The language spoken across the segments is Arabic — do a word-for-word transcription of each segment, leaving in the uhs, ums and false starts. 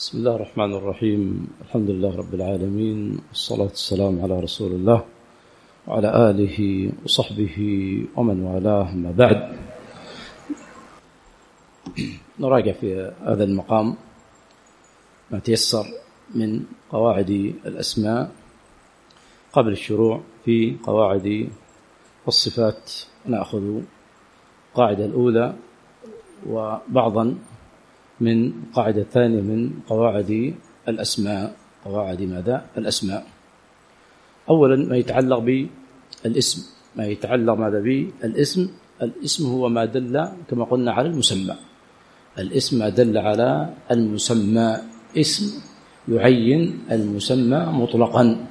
بسم الله الرحمن الرحيم. الحمد لله رب العالمين، والصلاة والسلام على رسول الله وعلى آله وصحبه ومن والاه. ما بعد، نراجع في هذا المقام ما تيسر من قواعد الأسماء قبل الشروع في قواعد الصفات. نأخذ القاعدة الأولى وبعضا من قاعدة ثانية من قواعد الأسماء. قواعد ماذا؟ الأسماء. أولا ما يتعلق بالاسم، ما يتعلق ماذا بالاسم. الاسم هو ما دل كما قلنا على المسمى. الاسم ما دل على المسمى. اسم يعين المسمى مطلقا،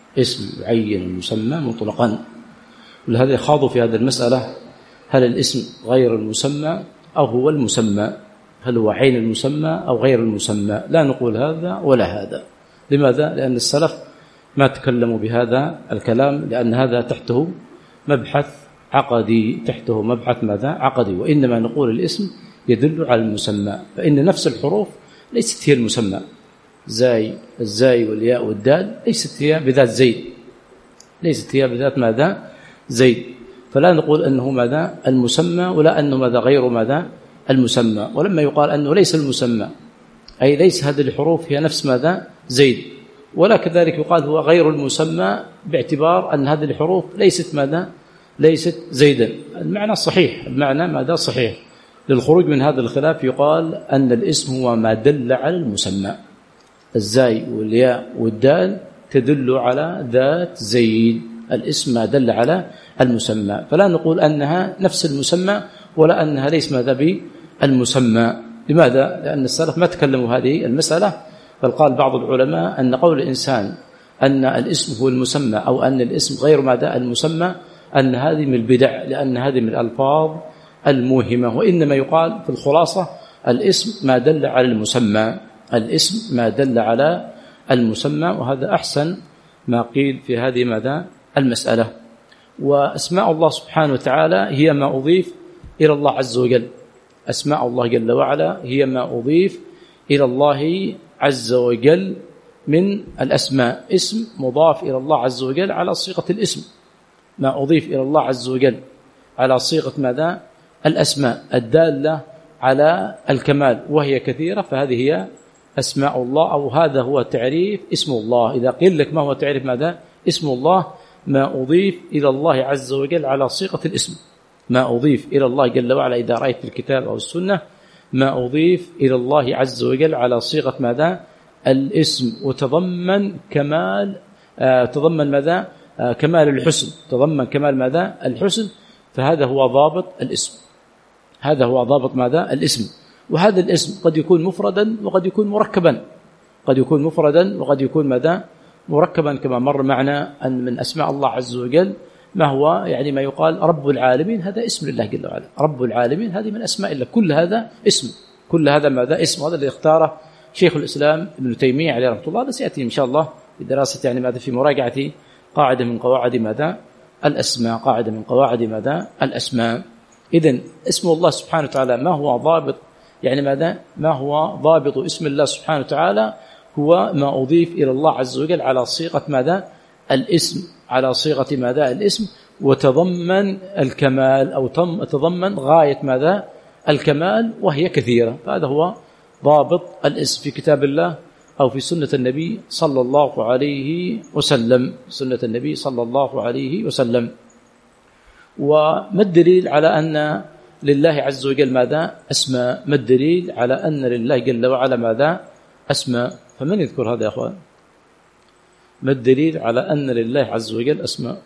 اسم يعين المسمى مطلقا. ولهذا خاضوا في هذه المسألة: هل الاسم غير المسمى أو هو المسمى؟ هل هو عين المسمى أو غير المسمى؟ لا نقول هذا ولا هذا. لماذا؟ لأن السلف ما تكلموا بهذا الكلام، لأن هذا تحته مبحث عقدي، تحته مبحث ماذا؟ عقدي. وإنما نقول الاسم يدل على المسمى، فإن نفس الحروف ليست هي المسمى. زاي، الزاي والياء والدال ليست هي بذات زيد، ليست هي بذات ماذا؟ زيد. فلا نقول أنه ماذا؟ المسمى، ولا أنه ماذا؟ غير ماذا؟ المسمى. ولما يقال أنه ليس المسمى، أي ليس هذه الحروف هي نفس ماذا؟ زيد. ولا كذلك يقال هو غير المسمى باعتبار أن هذه الحروف ليست ماذا؟ ليست زيدا. المعنى صحيح، المعنى ماذا؟ صحيح. للخروج من هذا الخلاف يقال أن الاسم هو ما دل على المسمى. الزاي والياء والدال تدل على ذات زيد. الاسم ما دل على المسمى، فلا نقول أنها نفس المسمى ولا أنها ليس ماذا بالمسمى. لماذا؟ لأن السلف ما تكلموا هذه المسألة، بل قال بعض العلماء أن قول الإنسان أن الاسم هو المسمى أو أن الاسم غير ماذا؟ المسمى، أن هذه من البدع، لأن هذه من الألفاظ الموهمة. وإنما يقال في الخلاصة: الاسم ما دل على المسمى، الاسم ما دل على المسمى. وهذا أحسن ما قيل في هذه ماذا؟ المسألة. وأسماء الله سبحانه وتعالى هي ما أضيف إلى الله عز وجل. أسماء الله جل وعلا هي ما أضيف إلى الله عز وجل من الأسماء. اسم مضاف إلى الله عز وجل على صيغة الاسم، ما أضيف إلى الله عز وجل على صيغة ماذا؟ الأسماء الدالة على الكمال، وهي كثيرة. فهذه هي أسماء الله، أو هذا هو تعريف اسم الله. إذا قيل لك ما هو تعريف ماذا؟ اسم الله: ما أضيف إلى الله عز وجل على صيغة الاسم. ما أضيف إلى الله جل وعلا إذا رأيت في الكتاب أو السنة، ما أضيف إلى الله عز وجل على صيغة ماذا؟ الاسم. وتضمن كمال آه تضمن ماذا؟ آه كمال الحسن، تضمن كمال ماذا؟ الحسن. فهذا هو ضابط الاسم، هذا هو ضابط ماذا؟ الاسم. وهذا الاسم قد يكون مفردا وقد يكون مركبا، قد يكون مفردا وقد يكون ماذا؟ مركبا. كما مر معنا أن من أسماء الله عز وجل ما هو يعني ما يقال رب العالمين، هذا اسم لله جل وعلا. رب العالمين هذه من أسماء الله، كل هذا اسم، كل هذا ماذا؟ اسم. هذا اللي اختاره شيخ الإسلام ابن تيمية عليه رحمة الله. هذا سيأتي إن شاء الله بدراسة يعني ماذا؟ في مراجعة قاعدة من قواعد ماذا؟ الأسماء، قاعدة من قواعد ماذا؟ الأسماء. إذن اسم الله سبحانه وتعالى ما هو ضابط يعني ماذا؟ ما هو ضابط اسم الله سبحانه وتعالى؟ هو ما أضيف إلى الله عز وجل على صيغة ماذا؟ الاسم، على صيغة ماذا؟ الاسم. وتضمن الكمال أو تضمن غاية ماذا؟ الكمال، وهي كثيرة. فهذا هو ضابط الاسم في كتاب الله أو في سنة النبي صلى الله عليه وسلم، سنة النبي صلى الله عليه وسلم. وما الدليل على أن لله عز وجل ماذا؟ أسماء. ما الدليل على أن لله جل وعلا ماذا؟ أسماء. فمن يذكر هذا يا أخوان؟ ما الدليل على أن لله عز وجل أسماء؟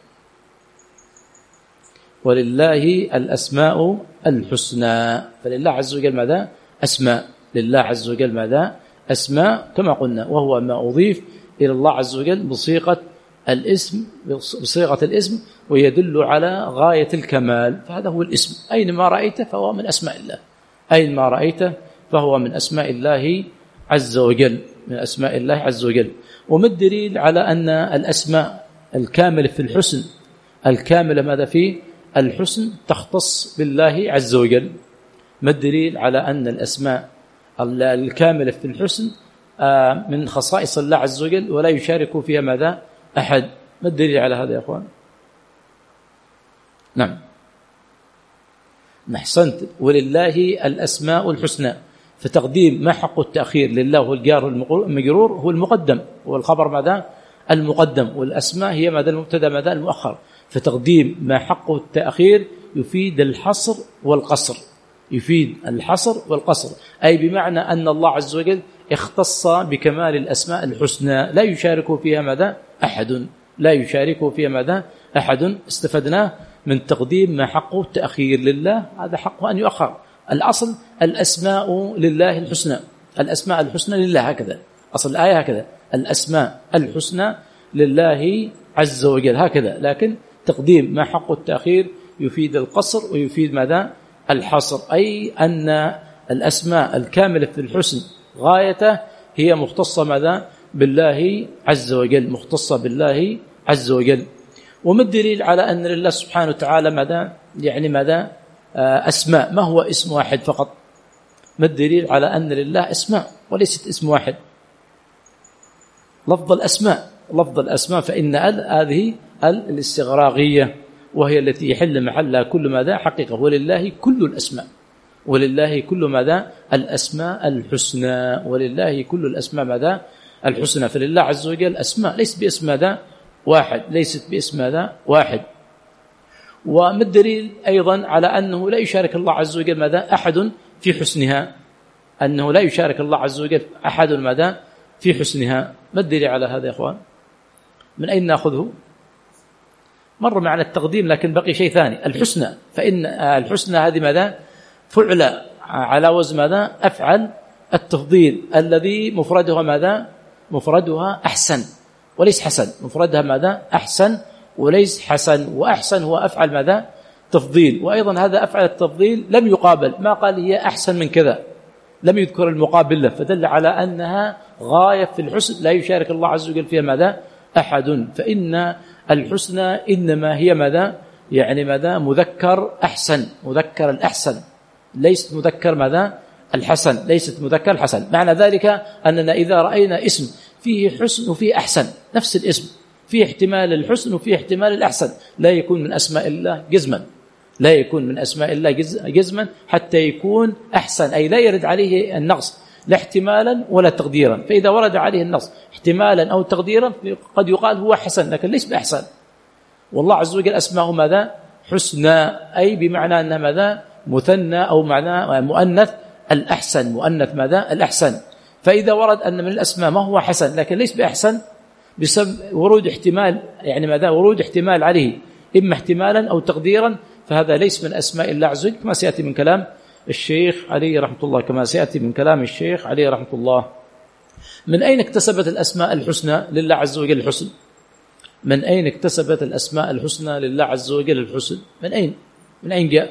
ولله الأسماء الحسنى. فلله عز وجل ماذا؟ أسماء. لله عز وجل ماذا؟ أسماء كما قلنا، وهو ما أضيف إلى الله عز وجل بصيغة الاسم، بصيغة الاسم، ويدل على غاية الكمال. فهذا هو الاسم. أينما رأيته فهو من أسماء الله، أينما رأيته فهو من أسماء الله عز وجل، من أسماء الله عز وجل. وما الدليل على أن الأسماء الكاملة في الحسن، الكاملة ماذا؟ في الحسن تختص بالله عز وجل. ما الدليل على أن الأسماء الكاملة في الحسن من خصائص الله عز وجل ولا يشارك فيها ماذا أحد. ما الدليل على هذا يا أخوان؟ نعم أحسنت. ولله الأسماء الحسنى، فتقديم ما حق التأخير لله هو الجار المجرور هو المقدم، والخبر ماذا المقدم، والأسماء هي ماذا المبتدا ماذا المؤخر. فتقديم ما حق التأخير يفيد الحصر والقصر، يفيد الحصر والقصر، أي بمعنى أن الله عز وجل اختص بكمال الأسماء الحسنى لا يشارك فيها ماذا أحد، لا يشارك فيها ماذا أحد. استفدناه من تقديم ما حقه التأخير لله، هذا حقه أن يؤخر. الأصل الأسماء لله الحسنى، الأسماء الحسنى لله، هكذا أصل الآية، هكذا الأسماء الحسنى لله عز وجل هكذا. لكن تقديم ما حقه التأخير يفيد القصر ويفيد ماذا الحصر، أي أن الأسماء الكاملة في الحسن غايته هي مختصة ماذا بالله عز وجل، مختصة بالله عز وجل. وما الدليل على أن لله سبحانه وتعالى ماذا يعني ماذا أسماء، ما هو اسم واحد فقط؟ ما الدليل على أن لله أسماء وليست اسم واحد؟ لفظ الأسماء، لفظ الأسماء فإن ال هذه ال الاستغراقية، وهي التي يحل محلها كل ماذا حقيقة. ولله كل الأسماء، ولله كل ماذا الأسماء الحسنى، ولله كل الأسماء ماذا الحسنى. فلله عز وجل أسماء ليست باسم ماذا واحد، ليست باسم ماذا واحد. وما الدليل أيضا على أنه لا يشارك الله عز وجل ماذا أحد في حسنها، أنه لا يشارك الله عز وجل أحد ماذا في حسنها. ما الدليل على هذا يا أخوان؟ من أين نأخذه؟ مر معنا التقديم لكن بقي شيء ثاني، الحسنى. فإن الحسنى هذه ماذا فعل على وزن ماذا أفعل التفضيل، الذي مفردها ماذا مفردها أحسن وليس حسن، مفردها ماذا أحسن وليس حسن، وأحسن هو أفعل ماذا تفضيل. وأيضا هذا أفعل التفضيل لم يقابل، ما قال هي أحسن من كذا، لم يذكر المقابل له، فدل على أنها غاية في الحسن لا يشارك الله عز وجل فيها ماذا أحد. فإن الحسنى إنما هي ماذا يعني ماذا مذكر أحسن، مذكر الأحسن، ليست مذكر ماذا الحسن، ليست مذكر الحسن. معنى ذلك أننا إذا رأينا اسم فيه حسن وفيه أحسن، نفس الاسم فيه احتمال الحسن وفيه احتمال الأحسن، لا يكون من أسماء الله جزما، لا يكون من أسماء الله جزما حتى يكون أحسن، أي لا يرد عليه النقص لا احتمالا ولا تقديرا. فإذا ورد عليه النقص احتمالا أو تقديرا قد يقال هو حسن لكن ليس بأحسن. والله عز وجل أسماءه ماذا حسنى، أي بمعنى أنها ماذا مثنى أو معنى مؤنث الأحسن، مؤنث ماذا الأحسن. فإذا ورد أن من الأسماء ما هو حسن لكن ليس بأحسن بسبب ورود احتمال يعني ماذا ورود احتمال عليه إما احتمالا أو تقديرا، فهذا ليس من أسماء الله عز وجل كما سيأتي من كلام الشيخ عليه رحمة الله، كما سيأتي من كلام الشيخ عليه رحمة الله. من أين اكتسبت الأسماء الحسنى لله عز وجل الحسن؟ من أين اكتسبت الأسماء الحسنى لله عز وجل الحسن؟ من أين؟ من أين جاء؟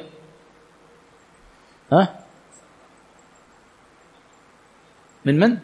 ها؟ من من؟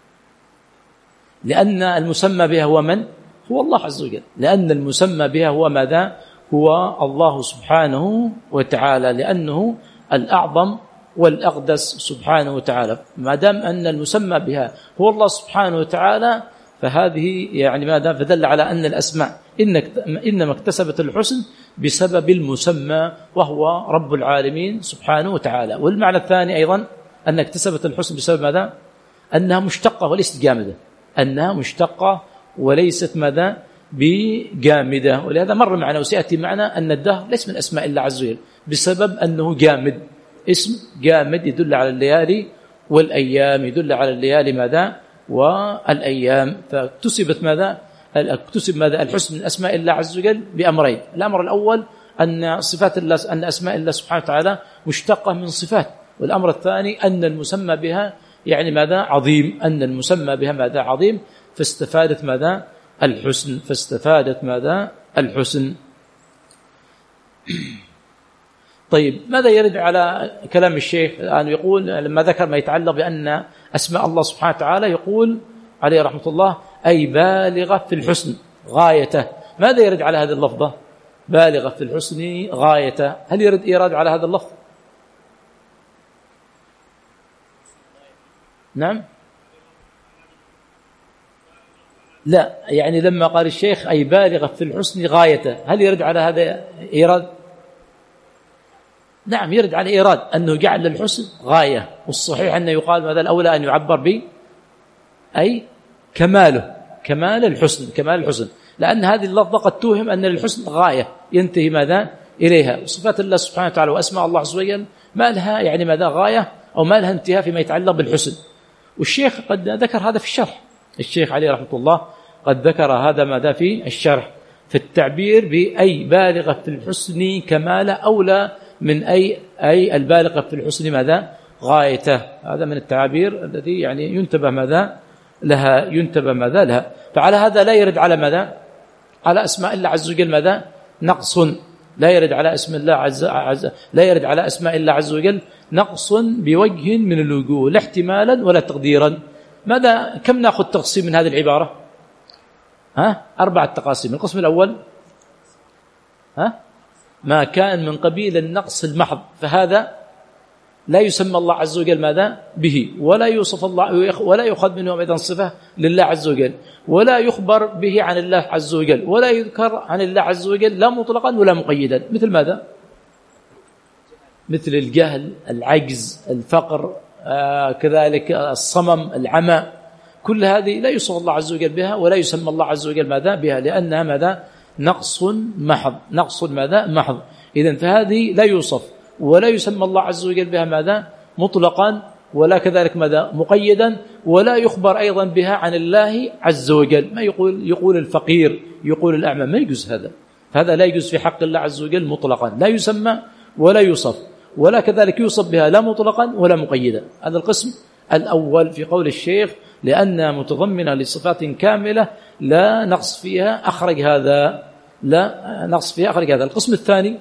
لأن المسمى بها هو من؟ هو الله عز وجل، لأن المسمى بها هو ماذا؟ هو الله سبحانه وتعالى، لأنه الأعظم والأقدس سبحانه وتعالى. ما دام أن المسمى بها هو الله سبحانه وتعالى فهذه يعني ماذا فدل على أن الأسماء إنما اكتسبت الحسن بسبب المسمى وهو رب العالمين سبحانه وتعالى. والمعنى الثاني أيضا أن اكتسبت الحسن بسبب ماذا؟ أنها مشتقة وليست جامدة، أنها مشتقة وليست ماذا بجامدة. ولهذا مر معنا وسيأتي معنا أن الدهر ليس من أسماء الله عز وجل بسبب أنه جامد، اسم جامد يدل على الليالي والأيام، يدل على الليالي ماذا والأيام. فاكتسبت ماذا اكتسب ماذا الحسن من أسماء الله عز وجل بأمرين. الأمر الأول أن صفات الله أن أسماء الله سبحانه وتعالى مشتقة من صفات، والأمر الثاني أن المسمى بها يعني ماذا عظيم، أن المسمى بها ماذا عظيم، فاستفادت ماذا الحسن، فاستفادت ماذا الحسن. طيب ماذا يرد على كلام الشيخ الآن؟ يقول لما ذكر ما يتعلق بأن أسماء الله سبحانه وتعالى يقول عليه رحمة الله أي بالغة في الحسن غايته. ماذا يرد على هذه اللفظة بالغة في الحسن غايته؟ هل يرد إيراد على هذا اللفظ؟ نعم لا، يعني لما قال الشيخ أي بالغة في الحسن غايته، هل يرد على هذا إيراد؟ نعم يرد على إيراد أنه جعل للحسن غاية، والصحيح أنه يقال ماذا الأولى أن يعبر به أي كماله، كمال الحسن، كمال الحسن، لأن هذه اللفظة قد توهم أن للحسن غاية ينتهي ماذا إليها. وصفات الله سبحانه وتعالى وأسماء الله عز وجل ما لها يعني ماذا غاية أو ما لها انتهاء فيما يتعلق بالحسن. والشيخ قد ذكر هذا في الشرح، الشيخ عليه رحمة الله قد ذكر هذا ماذا في الشرح، في التعبير بأي بالغة في الحسن كمال أولى من أي أي البالغة في الحسن ماذا غايته. هذا من التعابير الذي يعني ينتبه ماذا لها، ينتبه ماذا لها. فعلى هذا لا يرد على ماذا على أسماء الله عز وجل ماذا نقص، لا يرد على اسم الله عز, عز لا يرد على أسماء الله عز وجل نقص بوجه من الوجوه، لا احتمالا ولا تقديرا. ماذا كم نأخذ تقسيم من هذه العبارة؟ ها أربعة تقاسيم. القسم الأول ها ما كان من قبيل النقص المحض، فهذا لا يسمى الله عز وجل ماذا به، ولا يوصف الله ولا يؤخذ منه أيضا صفة لله عز وجل، ولا يخبر به عن الله عز وجل، ولا يذكر عن الله عز وجل لا مطلقا ولا مقيدا. مثل ماذا؟ مثل الجهل، العجز، الفقر، آه كذلك الصمم، العمى، كل هذه لا يوصف الله عز وجل بها ولا يسمى الله عز وجل ماذا بها، لأنها ماذا نقص محض، نقص ماذا محض. إذن فهذه لا يوصف ولا يسمى الله عز وجل بها ماذا مطلقا، ولا كذلك ماذا مقيدا، ولا يخبر أيضا بها عن الله عز وجل. ما يقول يقول الفقير، يقول الأعمى، ما يجوز هذا، هذا لا يجوز في حق الله عز وجل مطلقا، لا يسمى ولا يوصف، ولا كذلك يوصف بها لا مطلقا ولا مقيدا. هذا القسم الأول في قول الشيخ لأنها متضمنة لصفات كاملة لا نقص فيها أخرج هذا، لا نقص فيها أخرج هذا. القسم الثاني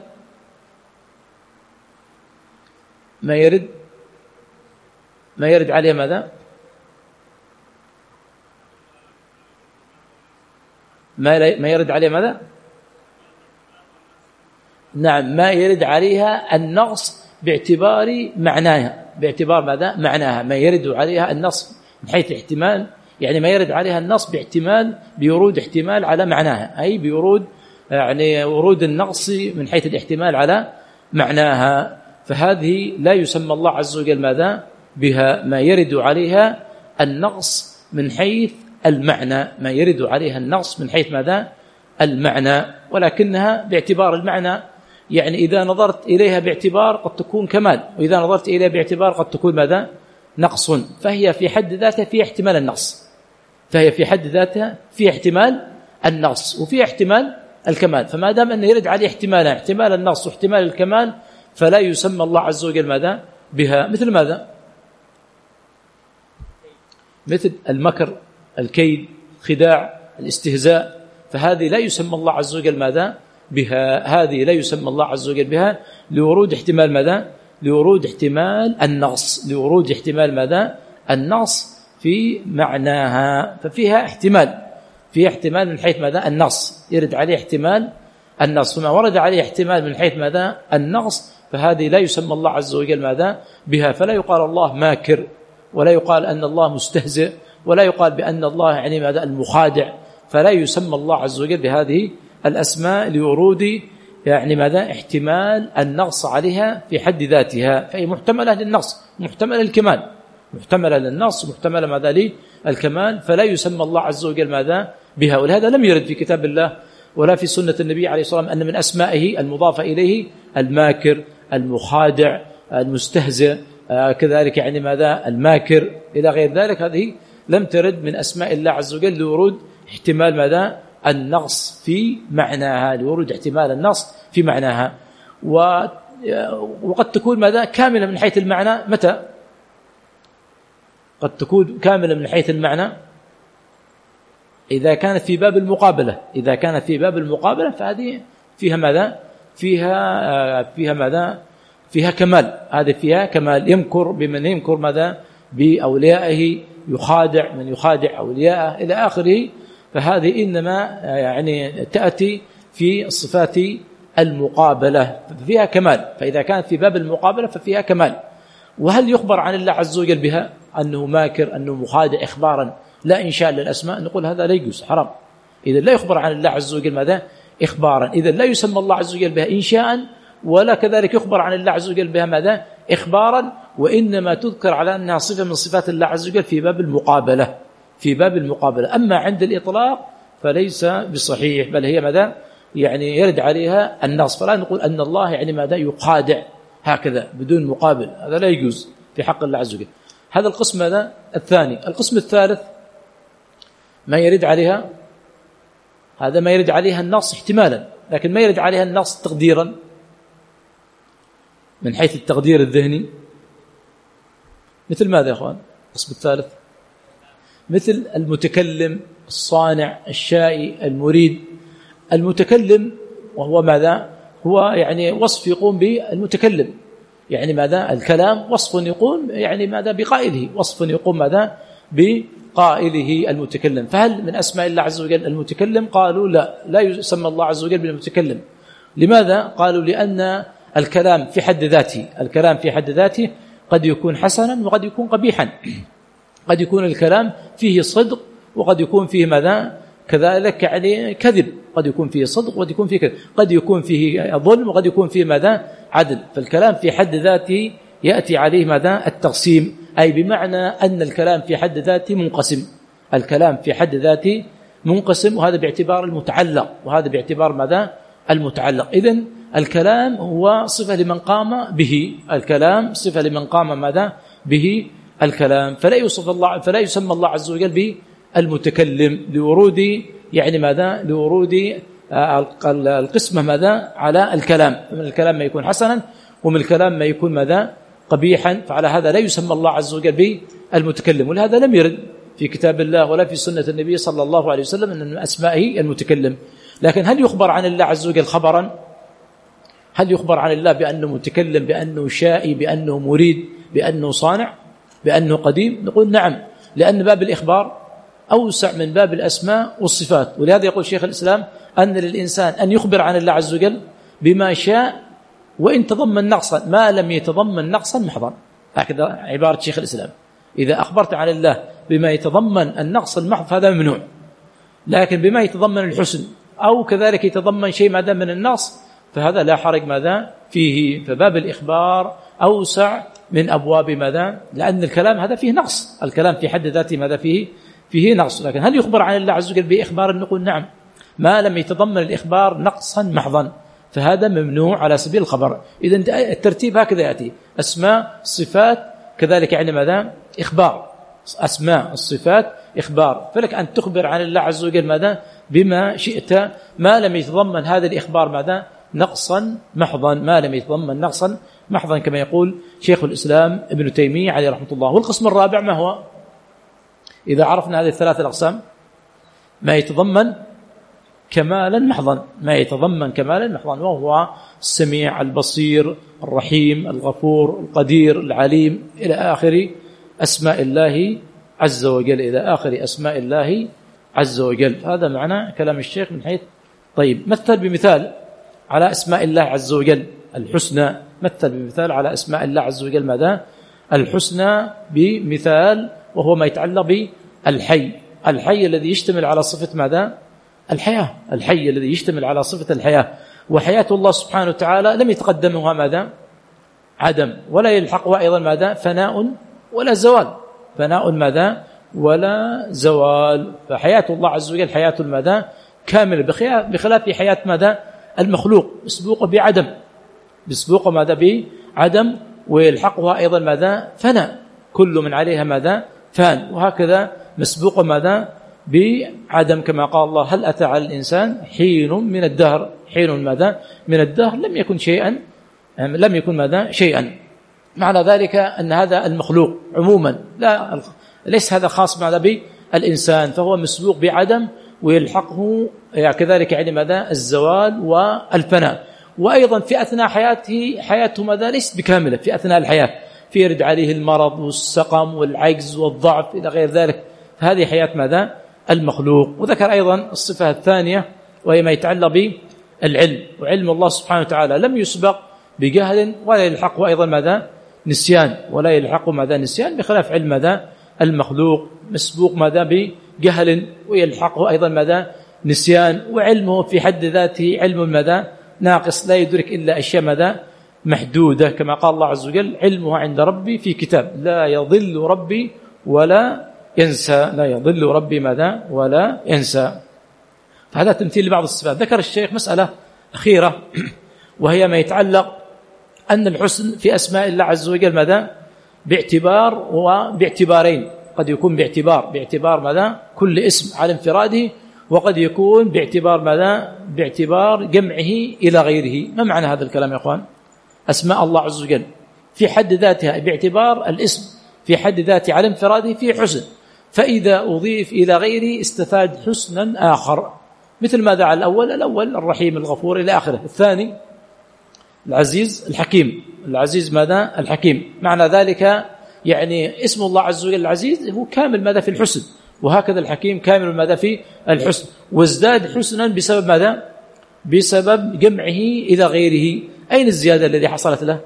ما يرد ما يرد عليه ماذا ما ما يرد عليه ماذا نعم ما يرد عليها النقص باعتبار معناها، باعتبار ماذا معناها، ما يرد عليها النص من حيث احتمال، يعني ما يرد عليها النص باحتمال بورود احتمال على معناها، أي بورود يعني ورود النقص من حيث الاحتمال على معناها. فهذه لا يسمى الله عز وجل ماذا بها، ما يرد عليها النقص من حيث المعنى، ما يرد عليها النقص من حيث ماذا المعنى، ولكنها باعتبار المعنى، يعني إذا نظرت إليها باعتبار قد تكون كمال، وإذا نظرت إليها باعتبار قد تكون ماذا نقص. فهي في حد ذاتها في احتمال النقص، فهي في حد ذاتها في احتمال النقص وفي احتمال الكمال. فما دام أن يرد عليه احتمال احتمال النقص واحتمال الكمال فلا يسمى الله عز وجل ماذا بها. مثل ماذا؟ مثل المكر، الكيد، خداع، الاستهزاء، فهذه لا يسمى الله عز وجل ماذا بها، هذه لا يسمى الله عز وجل بها لورود احتمال ماذا لورود احتمال النقص، لورود احتمال ماذا النقص في معناها. ففيها احتمال، فيها احتمال من حيث ماذا النقص، يرد عليه احتمال النقص، فما ورد عليه احتمال من حيث ماذا النقص فهذه لا يسمى الله عز وجل ماذا بها. فلا يقال الله ماكر، ولا يقال أن الله مستهزئ، ولا يقال بأن الله يعني ماذا المخادع، فلا يسمى الله عز وجل بهذه الأسماء لورود يعني ماذا احتمال النقص عليها في حد ذاتها، فهي محتملة للنقص، محتملة للكمال، محتملة للنقص، محتملة ماذا للكمال، فلا يسمى الله عز وجل ماذا بها. ولهذا لم يرد في كتاب الله ولا في سنة النبي عليه الصلاة والسلام أن من أسمائه المضافة إليه الماكر، المخادع، المستهزئ، كذلك يعني ماذا الماكر إلى غير ذلك. هذه لم ترد من أسماء الله عز وجل لورود احتمال ماذا النقص في معناها، لورود احتمال النقص في معناها. وقد تكون ماذا كاملة من حيث المعنى، متى قد تكون كاملة من حيث المعنى إذا كانت في باب المقابلة، إذا كانت في باب المقابلة فهذه فيها ماذا فيها فيها ماذا فيها كمال، هذه فيها كمال، يمكر بمن يمكر ماذا بأوليائه، يخادع من يخادع أوليائه إلى آخره. فهذه إنما يعني تأتي في صفات المقابلة فيها كمال، فإذا كانت في باب المقابلة ففيها كمال. وهل يخبر عن الله عز وجل بها؟ أنه ماكر، أنه مخادع إخبارا لا إنشاء للأسماء، نقول هذا لا يجوز، حرام. إذا لا يخبر عن الله عز وجل ماذا؟ إخبارا. إذا لا يسمى الله عز وجل بها إنشاء، ولا كذلك يخبر عن الله عز وجل بها ماذا؟ إخبارا، وإنما تذكر على أنها صفة من صفات الله عز وجل في باب المقابلة، في باب المقابلة. أما عند الإطلاق فليس بصحيح، بل هي ماذا؟ يعني يرد عليها النص. فلا نقول أن الله يعني ماذا؟ يقادع هكذا بدون مقابل، هذا لا يجوز في حق الله عز وجل. هذا القسم ماذا؟ الثاني. القسم الثالث ما يرد عليها، هذا ما يرد عليها النص احتمالا، لكن ما يرد عليها النص تقديرا من حيث التقدير الذهني. مثل ماذا يا أخوان؟ القسم الثالث مثل المتكلم، الصانع، الشائي، المريد. المتكلم وهو ماذا؟ هو يعني وصف يقوم بالمتكلم، يعني ماذا؟ الكلام وصف يقوم يعني ماذا؟ بقائله، وصف يقوم ماذا؟ بقائله المتكلم. فهل من أسماء الله عز وجل المتكلم؟ قالوا لا، لا يسمى الله عز وجل بالمتكلم. لماذا؟ قالوا لأن الكلام في حد ذاته، الكلام في حد ذاته قد يكون حسنا وقد يكون قبيحا، قد يكون الكلام فيه صدق وقد يكون فيه ماذا؟ كذلك يعني كذب، قد يكون فيه صدق وقد يكون فيه كذب، قد يكون فيه ظلم وقد يكون فيه ماذا؟ عدل. فالكلام في حد ذاته يأتي عليه ماذا؟ التقسيم، أي بمعنى أن الكلام في حد ذاته منقسم، الكلام في حد ذاته منقسم، وهذا باعتبار المتعلق، وهذا باعتبار ماذا؟ المتعلق. إذن الكلام هو صفة لمن قام به، الكلام صفة لمن قام ماذا؟ به الكلام. فلا يوصف الله، فلا يسمى الله عز وجل بالمتكلم لورود يعني ماذا؟ لورود القسمة ماذا؟ على الكلام، من الكلام ما يكون حسنا ومن الكلام ما يكون ماذا؟ قبيحا. فعلى هذا لا يسمى الله عز وجل بالمتكلم، ولهذا لم يرد في كتاب الله ولا في سنة النبي صلى الله عليه وسلم أن من أسمائه المتكلم. لكن هل يخبر عن الله عز وجل خبرا؟ هل يخبر عن الله بأنه متكلم، بأنه شائي، بأنه مريد، بأنه صانع، بأنه قديم؟ نقول نعم، لأن باب الإخبار أوسع من باب الأسماء والصفات. ولهذا يقول شيخ الإسلام أن للإنسان أن يخبر عن الله عز وجل بما شاء وإن تضمن نقصا، ما لم يتضمن نقصا محضا. هكذا عبارة شيخ الإسلام. إذا أخبرت عن الله بما يتضمن النقص المحض فهذا ممنوع، لكن بما يتضمن الحسن أو كذلك يتضمن شيء ماذا من النقص فهذا لا حرج ماذا فيه. فباب الإخبار أوسع من أبواب ماذا؟ لأن الكلام هذا فيه نقص، الكلام في حد ذاته ماذا فيه؟ فيه نقص. لكن هل يخبر عن الله عز وجل بإخبار؟ نقول نعم، ما لم يتضمن الإخبار نقصا محضا فهذا ممنوع على سبيل الخبر. إذن الترتيب هكذا يأتي: أسماء، صفات، كذلك يعني ماذا؟ إخبار. أسماء، الصفات، إخبار. فلك أن تخبر عن الله عز وجل ماذا؟ بما شئت، ما لم يتضمن هذا الإخبار ماذا؟ نقصا محضا، ما لم يتضمن نقصا محضا، كما يقول شيخ الإسلام ابن تيمية عليه رحمة الله. والقسم الرابع ما هو؟ إذا عرفنا هذه الثلاثة الأقسام: ما يتضمن كمالا محضا، ما يتضمن كمالا محضا، وهو السميع، البصير، الرحيم، الغفور، القدير، العليم، إلى آخر أسماء الله عز وجل، إلى آخر أسماء الله عز وجل. هذا معنى كلام الشيخ من حيث. طيب، مثل بمثال على أسماء الله عز وجل الحسنى، مثل بمثال على أسماء الله عز وجل ماذا؟ الحسنى، بمثال وهو ما يتعلق بالحي، الحي الذي يشتمل على صفة ماذا؟ الحياة، الحي الذي يشتمل على صفة الحياة. وحياة الله سبحانه وتعالى لم يتقدمها ماذا؟ عدم، ولا يلحقها أيضا ماذا؟ فناء ولا زوال، فناء ماذا؟ ولا زوال. فحياة الله عز وجل حياة ماذا؟ كاملة، بخلاف حياة ماذا؟ المخلوق، مسبوقة بعدم، مسبوقة ماذا؟ بعدم، ويلحقها أيضا ماذا؟ فناء، كل من عليها ماذا؟ فان. وهكذا مسبوقة ماذا؟ بعدم، كما قال الله: هل أتى على الإنسان حين من الدهر، حين ماذا؟ من الدهر لم يكن شيئا، لم يكن ماذا؟ شيئا. معنى ذلك أن هذا المخلوق عموما، لا ليس هذا خاص ماذا؟ بالإنسان، فهو مسبوق بعدم ويلحقه يعني كذلك يعني ماذا؟ الزوال والفناء. وأيضا في أثناء حياته، حياته ماذا؟ ليست بكاملة في أثناء الحياة، في يرد عليه المرض والسقم والعجز والضعف إلى غير ذلك، فهذه حياة ماذا؟ المخلوق. وذكر أيضا الصفة الثانية وهي ما يتعلق بالعلم، وعلم الله سبحانه وتعالى لم يسبق بجهل ولا يلحقه أيضا ماذا؟ نسيان، ولا يلحق ماذا نسيان، بخلاف علم ماذا المخلوق مسبوق ماذا بجهل ويلحقه أيضا ماذا نسيان، وعلمه في حد ذاته علم ماذا ناقص لا يدرك إلا أشياء ماذا محدودة، كما قال الله عز وجل علمه عند ربي في كتاب لا يضل ربي ولا ينسى، لا يضل ربي ماذا ولا ينسى. فهذا تمثيل لبعض الصفات. ذكر الشيخ مسألة أخيرة وهي ما يتعلق أن الحسن في أسماء الله عز وجل ماذا باعتبار وباعتبارين، قد يكون باعتبار باعتبار ماذا كل اسم على انفراده، وقد يكون باعتبار ماذا باعتبار جمعه إلى غيره. ما معنى هذا الكلام يا أخوان؟ أسماء الله عز وجل في حد ذاتها باعتبار الاسم في حد ذاته على انفراده فيه حسن، فإذا أضيف إلى غيره استفاد حسنا آخر، مثل ماذا على الأول الأول الرحيم الغفور إلى آخره. الثاني العزيز الحكيم، العزيز ماذا الحكيم، معنى ذلك يعني اسم الله عز وجل العزيز هو كامل ماذا في الحسن، وهكذا الحكيم كامل ماذا في الحسن، وازداد حسنا بسبب ماذا بسبب جمعه إلى غيره. أين الزيادة الذي حصلت له؟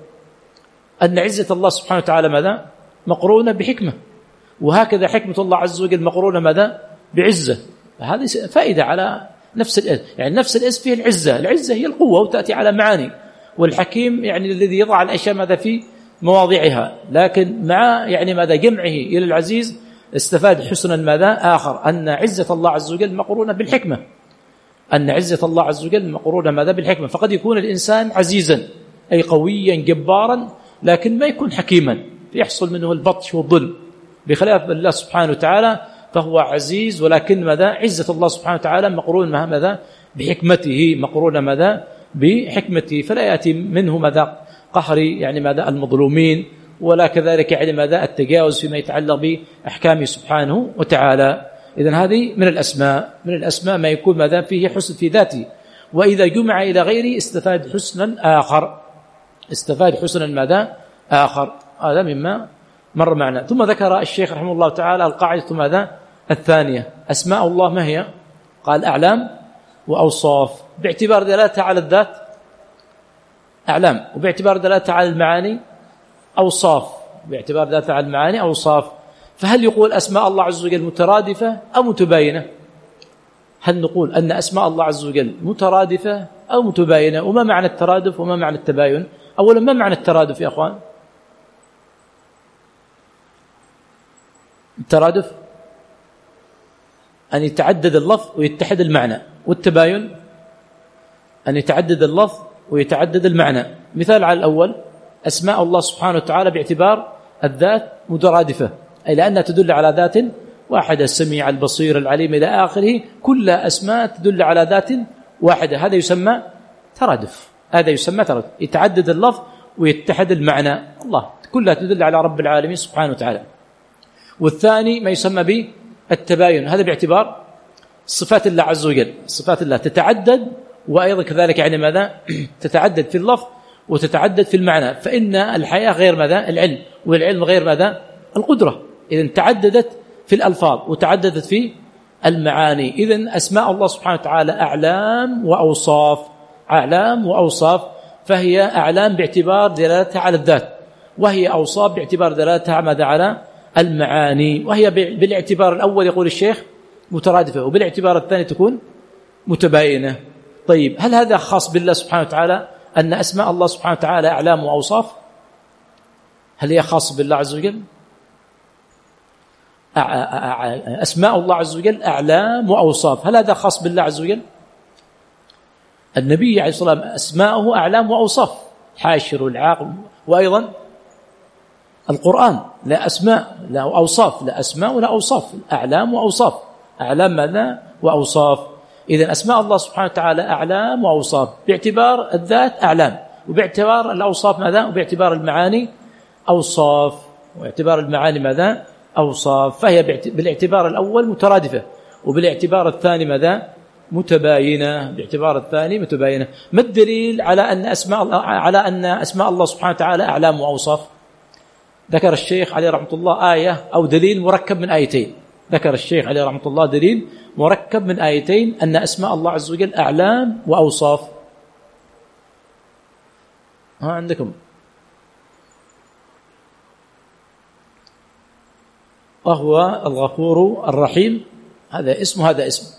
أن عزة الله سبحانه وتعالى ماذا مقرونة بحكمة، وهكذا حكمة الله عز وجل مقرونة ماذا بعزة. هذه فائدة على نفس الاسم، يعني نفس الاسم فيه العزة، العزة هي القوة وتأتي على معاني، والحكيم يعني الذي يضع الأشياء ماذا في مواضعها، لكن مع يعني ماذا جمعه إلى العزيز استفاد حسنا ماذا آخر، أن عزة الله عز وجل مقرونة بالحكمة، أن عزة الله عز وجل مقرونة ماذا بالحكمة. فقد يكون الإنسان عزيزا أي قويا جبارا، لكن ما يكون حكيما يحصل منه البطش والظلم، بخلاف الله سبحانه وتعالى فهو عزيز، ولكن ماذا عزة الله سبحانه وتعالى مقرونة ماذا بحكمته، مقرونة ماذا بحكمته، فلا يأتي منه ماذا قهر يعني ماذا المظلومين، ولا كذلك يعني ماذا التجاوز فيما يتعلق بأحكامه سبحانه وتعالى. إذن هذه من الأسماء، من الأسماء ما يكون ماذا فيه حسن في ذاته، وإذا جمع إلى غيره استفاد حسنا آخر، استفاد حسنا ماذا آخر. هذا مما مر معنا. ثم ذكر الشيخ رحمه الله تعالى القاعدة ماذا الثانية، أسماء الله ما هي؟ قال أعلام وأوصاف، باعتبار دلالتها على الذات أعلام، وباعتبار دلالتها على المعاني أوصاف، باعتبار دلالتها على المعاني أوصاف. فهل يقول أسماء الله عز وجل مترادفة أو متباينة؟ هل نقول أن أسماء الله عز وجل مترادفة أو متباينة؟ وما معنى الترادف وما معنى التباين؟ أولا ما معنى الترادف يا أخوان؟ الترادف أن يتعدد اللفظ ويتحد المعنى، والتباين أن يتعدد اللفظ ويتعدد المعنى. مثال على الأول، أسماء الله سبحانه وتعالى باعتبار الذات مترادفة، أي لأنها تدل على ذات واحدة، السميع البصير العليم إلى آخره، كل أسماء تدل على ذات واحدة، هذا يسمى ترادف، هذا يسمى ترادف، يتعدد اللفظ ويتحد المعنى، الله كلها تدل على رب العالمين سبحانه وتعالى. والثاني ما يسمى بالتباين، هذا باعتبار صفات الله عز وجل، صفات الله تتعدد، وأيضا كذلك يعني ماذا تتعدد في اللفظ وتتعدد في المعنى، فإن الحياة غير ماذا العلم، والعلم غير ماذا القدرة، إذن تعددت في الألفاظ وتعددت في المعاني. إذن أسماء الله سبحانه وتعالى أعلام وأوصاف، أعلام وأوصاف، فهي أعلام باعتبار دلالتها على الذات، وهي أوصاف باعتبار دلالتها ماذا على المعاني، وهي بالاعتبار الأول يقول الشيخ مترادفة، وبالاعتبار الثاني تكون متباينة. طيب هل هذا خاص بالله سبحانه وتعالى أن أسماء الله سبحانه وتعالى أعلام وأوصاف؟ هل هي خاصة بالله عز وجل؟ أسماء الله عز وجل أعلام وأوصاف، هل هذا خاص بالله عز وجل؟ النبي عليه الصلاة والسلام أسماءه أعلام وأوصاف، حاشر العاقل، وأيضا القرآن لا أسماء لا أوصاف، لا أسماء ولا أوصاف، أعلام وأوصاف، أعلام ماذا وأوصاف. إذن أسماء الله سبحانه وتعالى أعلام وأوصاف، باعتبار الذات أعلام، وباعتبار الأوصاف ماذا، وباعتبار المعاني أوصاف، واعتبار المعاني ماذا أوصاف، فهي بالاعتبار الأول مترادفة، وبالاعتبار الثاني ماذا متباينة، باعتبار الثاني متباينة. ما الدليل على أن أسماء الله على أن أسماء الله سبحانه وتعالى أعلام وأوصاف؟ ذكر الشيخ عليه رحمة الله آية أو دليل مركب من آيتين، ذكر الشيخ عليه رحمة الله دليل مركب من آيتين أن أسماء الله عز وجل أعلام وأوصاف. ها عندكم وهو الغفور الرحيم، هذا اسم هذا اسم.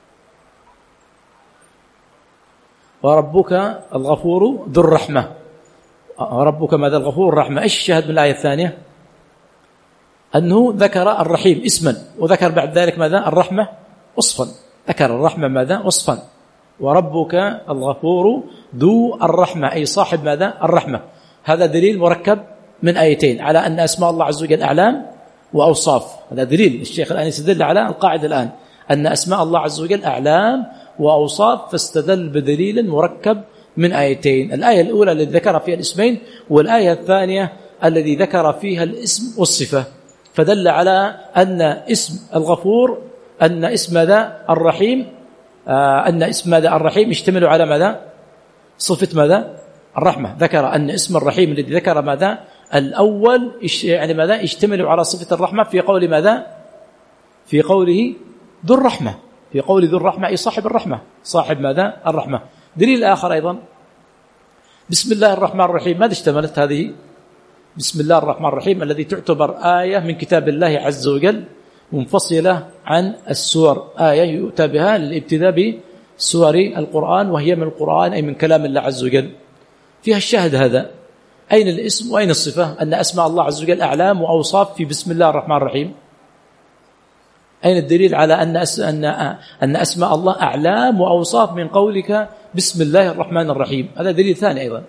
وربك الغفور ذو الرحمة، وربك ماذا؟ الغفور الرحمة. إيش الشاهد من الآية الثانية؟ أنه ذكر الرحيم اسما، وذكر بعد ذلك ماذا؟ الرحمة وصفا. ذكر الرحمة ماذا؟ وصفا. وربك الغفور ذو الرحمة، أي صاحب ماذا؟ الرحمة. هذا دليل مركب من آيتين على أن أسماء الله عز وجل أعلام وأوصاف. هذا دليل. الشيخ الآن يستدل على القاعدة الآن أن أسماء الله عز وجل أعلام وأوصاف، فاستدل بدليل مركب من آيتين. الآية الأولى التي ذكر فيها الاسمين، والآية الثانية الذي ذكر فيها الاسم والصفة، فدل على أن اسم الغفور، أن اسم ماذا؟ الرحيم، آه أن اسم ماذا؟ الرحيم يشتمل على ماذا؟ صفة ماذا؟ الرحمة. ذكر أن اسم الرحيم الذي ذكر ماذا؟ الأول يعني ماذا؟ يشتمل على صفة الرحمة في قول ماذا؟ في قوله ذو الرحمة، في قول ذو الرحمة أي صاحب الرحمة، صاحب ماذا؟ الرحمة. دليل آخر أيضا بسم الله الرحمن الرحيم، ماذا اشتملت هذه؟ بسم الله الرحمن الرحيم الذي تعتبر آية من كتاب الله عز وجل منفصلة عن السور، آية يؤتى بها للابتداء بسور القرآن، وهي من القرآن أي من كلام الله عز وجل. فيها الشاهد هذا. أين الاسم وأين الصفة؟ أن أسماء الله عز وجل أعلام وأوصاف في بسم الله الرحمن الرحيم. أين الدليل على أن أن أن أسماء الله أعلام وأوصاف من قولك بسم الله الرحمن الرحيم؟ هذا دليل ثاني أيضا.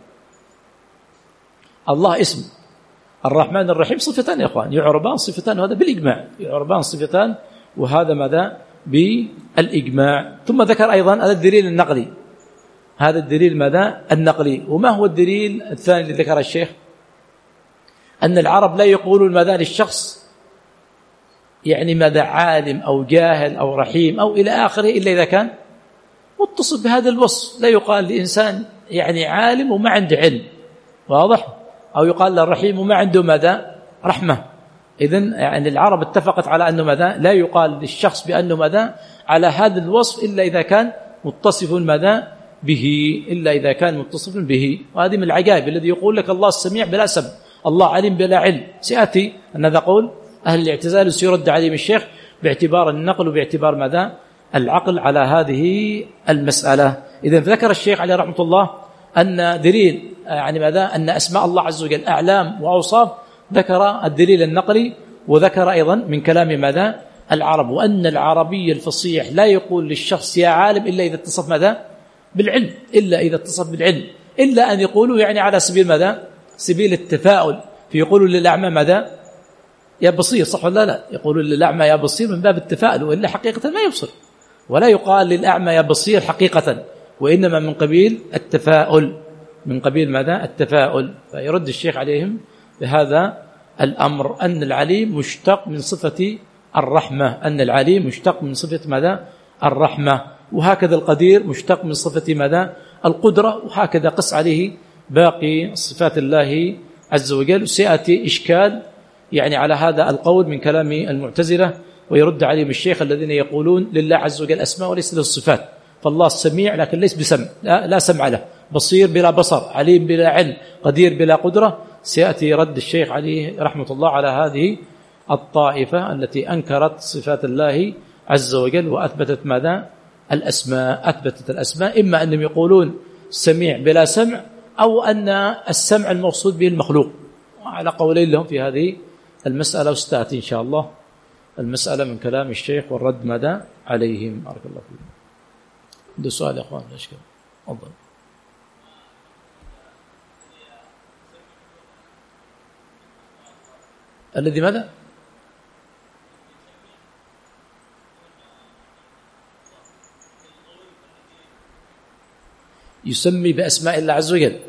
الله اسم، الرحمن الرحيم صفتان يا أخوان، يعربان صفتان، وهذا بالإجماع، يعربان صفتان، وهذا ماذا؟ بالإجماع. ثم ذكر أيضا هذا الدليل النقلي، هذا الدليل ماذا؟ النقلي. وما هو الدليل الثاني الذي ذكر الشيخ؟ أن العرب لا يقولون ماذا للشخص يعني ماذا؟ عالم أو جاهل أو رحيم أو إلى آخره، إلا إذا كان متصف بهذا الوصف. لا يقال لإنسان يعني عالم وما عنده علم، واضح؟ أو يقال للرحيم وما عنده ماذا؟ رحمة. إذن يعني العرب اتفقت على أنه ماذا؟ لا يقال للشخص بأنه ماذا؟ على هذا الوصف إلا إذا كان متصف ماذا؟ به، إلا إذا كان متصف به. وهذه من العجائب الذي يقول لك الله السميع بلا سمع، الله عليم بلا علم. سيأتي أن هذا قول أهل الاعتزال سيرد عليهم الشيخ باعتبار النقل وباعتبار ماذا؟ العقل على هذه المسألة. إذن ذكر الشيخ عليه رحمة الله أن دليل يعني ماذا؟ أن أسماء الله عز وجل أعلام وأوصاف، ذكر الدليل النقلي، وذكر أيضا من كلام ماذا؟ العرب، وأن العربي الفصيح لا يقول للشخص يا عالم إلا إذا اتصف ماذا؟ بالعلم، إلا إذا اتصف بالعلم، إلا أن يقولوا يعني على سبيل ماذا؟ سبيل التفاؤل، فيقولوا للأعمى ماذا؟ يا بصير، صح ولا لا؟ يقولوا للأعمى يا بصير من باب التفاؤل، وإلا حقيقة ما يبصر. ولا يقال للأعمى يا بصير حقيقة، وإنما من قبيل التفاؤل، من قبيل ماذا؟ التفاؤل. فيرد الشيخ عليهم بهذا الأمر، أن العليم مشتق من صفة الرحمة، أن العليم مشتق من صفة ماذا؟ الرحمة. وهكذا القدير مشتق من صفة ماذا؟ القدرة. وهكذا قس عليه باقي صفات الله عز وجل. سيأتي إشكال يعني على هذا القول من كلام المعتزلة، ويرد عليهم الشيخ الذين يقولون لله عز وجل أسماء وليس له الصفات، فالله السميع لكن ليس بسمع، لا, لا سمع له، بصير بلا بصر، عليم بلا علم، قدير بلا قدرة. سيأتي رد الشيخ عليه رحمة الله على هذه الطائفة التي أنكرت صفات الله عز وجل وأثبتت ماذا؟ الأسماء، أثبتت الأسماء، إما أنهم يقولون سميع بلا سمع، أو أن السمع المقصود به المخلوق. وعلى قولين لهم في هذه المسألة، وستأتي إن شاء الله المسألة من كلام الشيخ والرد ماذا عليهم. بارك الله فيكم. عنده سؤال يا أخوان؟ أشكال أفضل. الذي ماذا؟ يسمي بأسماء الله عز وجل.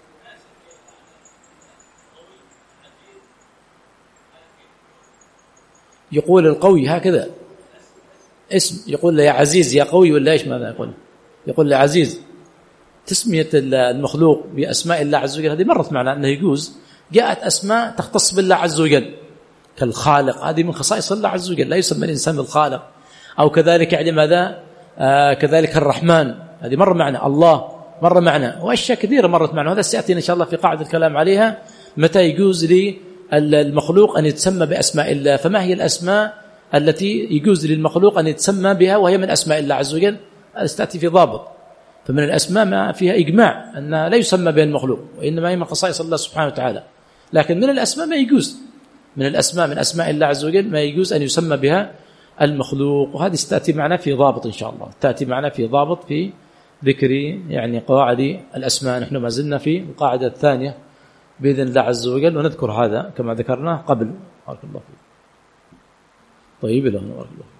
يقول القوي هكذا اسم، يقول له يا عزيز يا قوي، ولا ايش ماذا يقول؟ يقول له عزيز. تسمية المخلوق بأسماء الله عز وجل هذه مرت معنا أنه يجوز. جاءت أسماء تختص بالله عز وجل كالخالق، هذه من خصائص الله عز وجل، لا يسمى الإنسان بالخالق. أو كذلك يعني ماذا؟ آه كذلك الرحمن، هذه مر معنا. الله مر معنا، وأشياء كثيرة مرت معنا، وهذا سيأتي إن شاء الله في قاعدة الكلام عليها، متى يجوز المخلوق أن يتسمى بأسماء الله، فما هي الأسماء التي يجوز للمخلوق أن يتسمى بها وهي من أسماء الله عز وجل؟ تأتي في ضابط. فمن الأسماء ما فيها إجماع أن لا يسمى بها المخلوق، وإنما هي من خصائص الله سبحانه وتعالى. لكن من الأسماء ما يجوز، من الأسماء من أسماء الله عز وجل ما يجوز أن يسمى بها المخلوق، وهذه ستأتي معنا في ضابط إن شاء الله، تأتي معنا في ضابط في ذكر يعني قواعد الأسماء. نحن ما زلنا في القاعدة الثانية بإذن الله عز وجل، ونذكر هذا كما ذكرناه قبل. بارك الله فيك. طيب، الله بارك الله.